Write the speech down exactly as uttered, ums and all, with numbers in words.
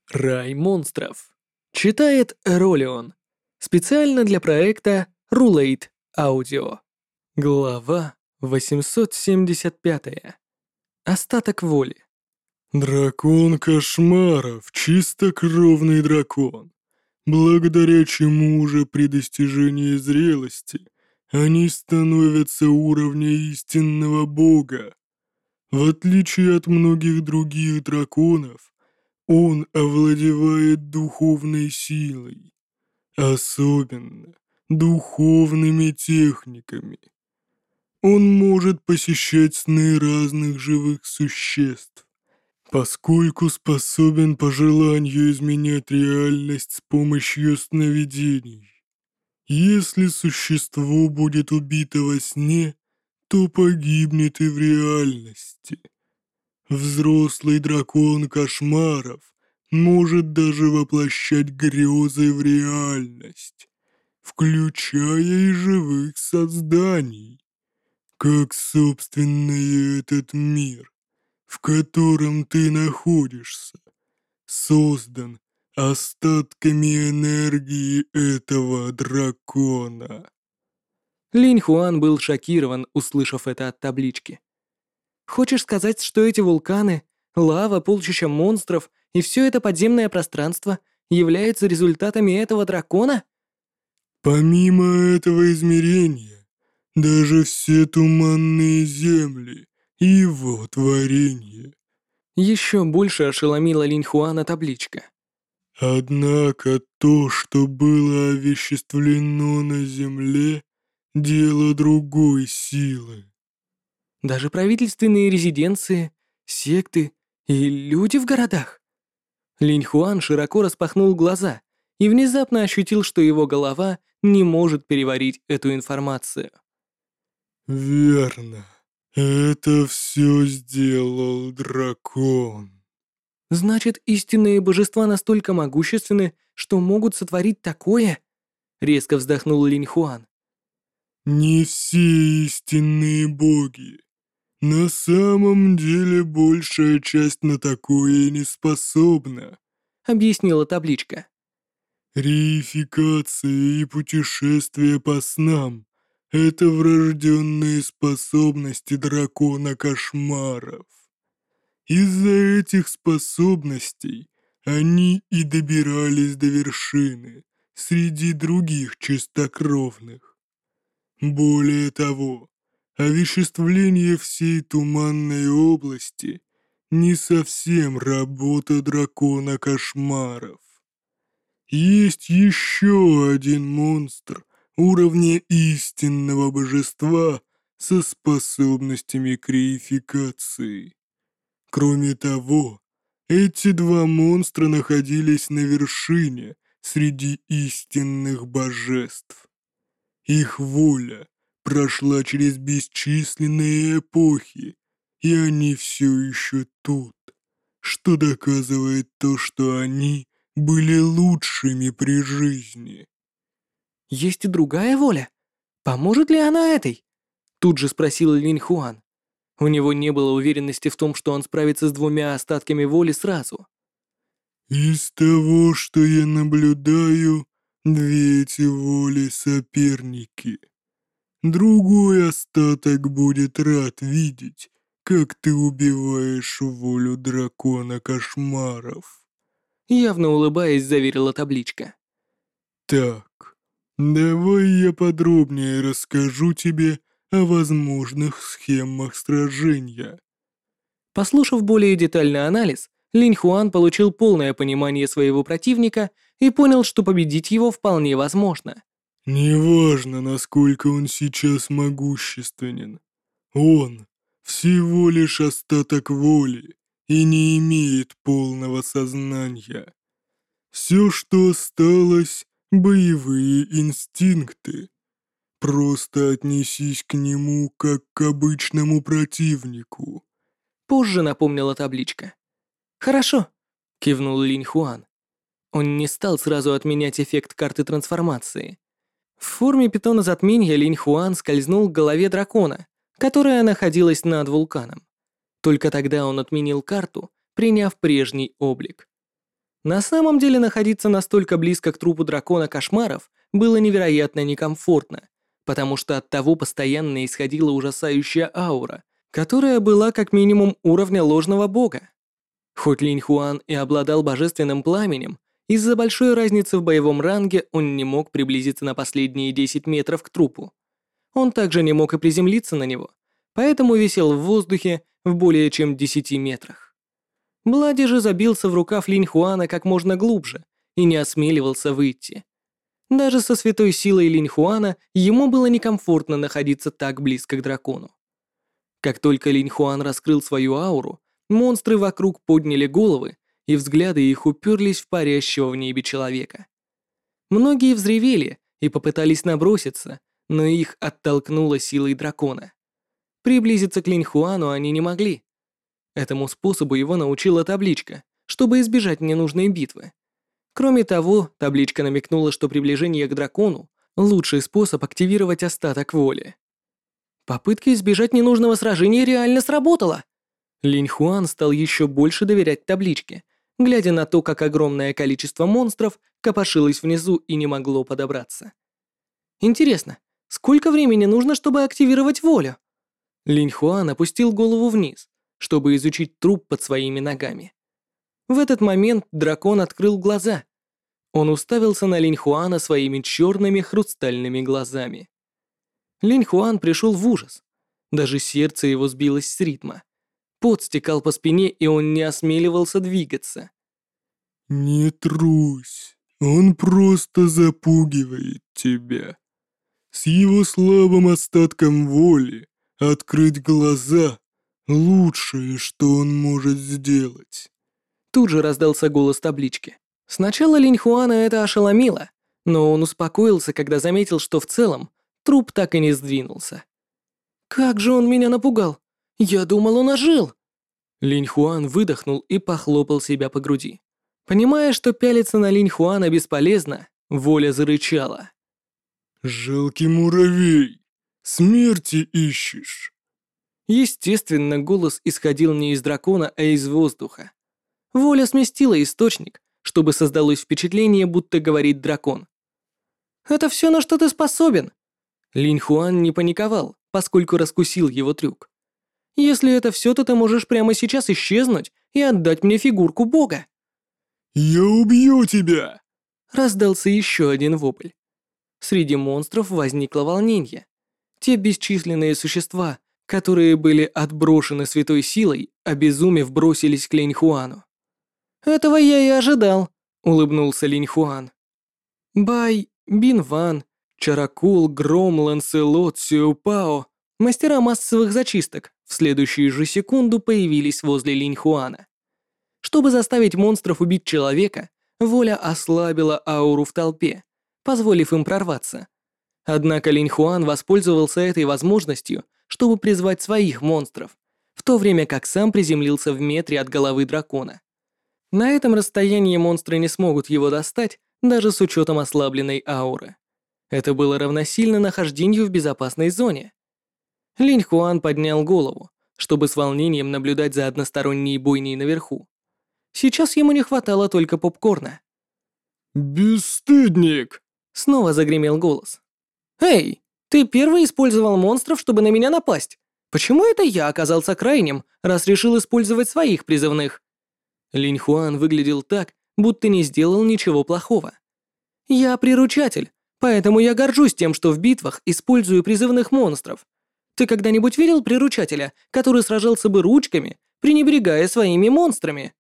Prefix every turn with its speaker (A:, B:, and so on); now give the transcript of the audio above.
A: Рай монстров. Читает Ролион. Специально для проекта Rulate Audio. Глава восемьсот семьдесят пять. Остаток воли.
B: Дракон кошмаров, чистокровный дракон. Благодаря чему уже при достижении зрелости они становятся уровня истинного бога. В отличие от многих других драконов, он овладевает духовной силой, особенно духовными техниками. Он может посещать сны разных живых существ, поскольку способен по желанию изменять реальность с помощью сновидений. Если существо будет убито во сне, то погибнет и в реальности. Взрослый дракон кошмаров может даже воплощать грезы в реальность, включая и живых созданий, как, собственно, и этот мир, в котором ты находишься, создан остатками энергии этого дракона.
A: Линь Хуан был шокирован, услышав это от таблички. Хочешь сказать, что эти вулканы, лава, полчища монстров и все это подземное пространство являются результатами этого дракона?
B: Помимо этого измерения, даже все туманные земли и его творение.
A: Еще больше ошеломила Линь Хуана табличка.
B: Однако то, что было овеществлено на земле, дело другой силы.
A: Даже правительственные резиденции, секты и люди в городах. Линь Хуан широко распахнул глаза и внезапно ощутил, что его голова не может переварить эту информацию.
B: Верно. Это все сделал дракон.
A: Значит, истинные божества настолько могущественны, что могут сотворить такое? Резко вздохнул Линь Хуан.
B: Не все истинные боги. На самом деле большая часть на такое не способна.
A: Объяснила табличка.
B: Реификация и путешествие по снам — это врожденные способности дракона кошмаров. Из-за этих способностей они и добирались до вершины среди других чистокровных. Более того, овеществление всей туманной области не совсем работа дракона кошмаров. Есть еще один монстр уровня истинного божества со способностями к реификации. Кроме того, эти два монстра находились на вершине среди истинных божеств. Их воля прошла через бесчисленные эпохи, и они все еще тут, что доказывает то, что они были лучшими при жизни.
A: Есть и другая воля. Поможет ли она этой? Тут же спросил Линь Хуан. У него не было уверенности в том, что он справится с двумя остатками воли сразу.
B: Из того, что я наблюдаю, две эти воли соперники. Другой остаток будет рад видеть, как ты убиваешь волю дракона кошмаров.
A: Явно улыбаясь, заверила табличка.
B: Так, давай я подробнее расскажу тебе о возможных схемах сражения.
A: Послушав более детальный анализ, Линь Хуан получил полное понимание своего противника и понял, что победить его вполне возможно.
B: Неважно, насколько он сейчас могущественен. Он всего лишь остаток воли и не имеет полного сознания. Все, что осталось, боевые инстинкты. Просто отнесись к нему как к обычному противнику.
A: Позже напомнила табличка. «Хорошо», — кивнул Линь Хуан. Он не стал сразу отменять эффект карты трансформации. В форме питона затмения Линь Хуан скользнул к голове дракона, которая находилась над вулканом. Только тогда он отменил карту, приняв прежний облик. На самом деле находиться настолько близко к трупу дракона кошмаров было невероятно некомфортно, потому что от того постоянно исходила ужасающая аура, которая была как минимум уровня ложного бога. Хоть Линь Хуан и обладал божественным пламенем, из-за большой разницы в боевом ранге он не мог приблизиться на последние десять метров к трупу. Он также не мог и приземлиться на него, поэтому висел в воздухе в более чем десяти метрах. Блади же забился в рукав Линь Хуана как можно глубже и не осмеливался выйти. Даже со святой силой Линь Хуана ему было некомфортно находиться так близко к дракону. Как только Линь Хуан раскрыл свою ауру, монстры вокруг подняли головы, и взгляды их уперлись в парящего в небе человека. Многие взревели и попытались наброситься, но их оттолкнуло силой дракона. Приблизиться к Линь Хуану они не могли. Этому способу его научила табличка, чтобы избежать ненужной битвы. Кроме того, табличка намекнула, что приближение к дракону – лучший способ активировать остаток воли. Попытка избежать ненужного сражения реально сработала. Линь Хуан стал еще больше доверять табличке, глядя на то, как огромное количество монстров копошилось внизу и не могло подобраться. Интересно, сколько времени нужно, чтобы активировать волю? Линь Хуан опустил голову вниз, чтобы изучить труп под своими ногами. В этот момент дракон открыл глаза. Он уставился на Линь Хуана своими черными хрустальными глазами. Линь Хуан пришел в ужас. Даже сердце его сбилось с ритма. Пот стекал по спине, и он не осмеливался двигаться.
B: «Не трусь, он просто запугивает тебя. С его слабым остатком воли открыть глаза — лучшее, что он может сделать».
A: Тут же раздался голос таблички. Сначала Линь Хуана это ошеломило, но он успокоился, когда заметил, что в целом труп так и не сдвинулся. «Как же он меня напугал! Я думал, он ожил!» Линь Хуан выдохнул и похлопал себя по груди. Понимая, что пялиться на Линь Хуана бесполезно, воля зарычала.
B: «Жалкий муравей! Смерти ищешь!»
A: Естественно, голос исходил не из дракона, а из воздуха. Воля сместила источник, чтобы создалось впечатление, будто говорит дракон. «Это все, на что ты способен?» Линь Хуан не паниковал, поскольку раскусил его трюк. «Если это все, то ты можешь прямо сейчас исчезнуть и отдать мне фигурку бога».
B: «Я убью тебя!»
A: Раздался еще один вопль. Среди монстров возникло волнение. Те бесчисленные существа, которые были отброшены святой силой, обезумев, бросились к Линь Хуану. «Этого я и ожидал», — улыбнулся Линь Хуан. Бай, Бин Ван, Чаракул, Гром, Ланселот, Сюэпао, мастера массовых зачисток, в следующую же секунду появились возле Линь Хуана. Чтобы заставить монстров убить человека, воля ослабила ауру в толпе, позволив им прорваться. Однако Линь Хуан воспользовался этой возможностью, чтобы призвать своих монстров, в то время как сам приземлился в метре от головы дракона. На этом расстоянии монстры не смогут его достать, даже с учетом ослабленной ауры. Это было равносильно нахождению в безопасной зоне. Линь Хуан поднял голову, чтобы с волнением наблюдать за односторонней бойней наверху. Сейчас ему не хватало только попкорна.
B: «Бесстыдник!»
A: — снова загремел голос. «Эй, ты первый использовал монстров, чтобы на меня напасть. Почему это я оказался крайним, раз решил использовать своих призывных?» Линь Хуан выглядел так, будто не сделал ничего плохого. «Я приручатель, поэтому я горжусь тем, что в битвах использую призывных монстров. Ты когда-нибудь видел приручателя, который сражался бы ручками, пренебрегая своими монстрами?»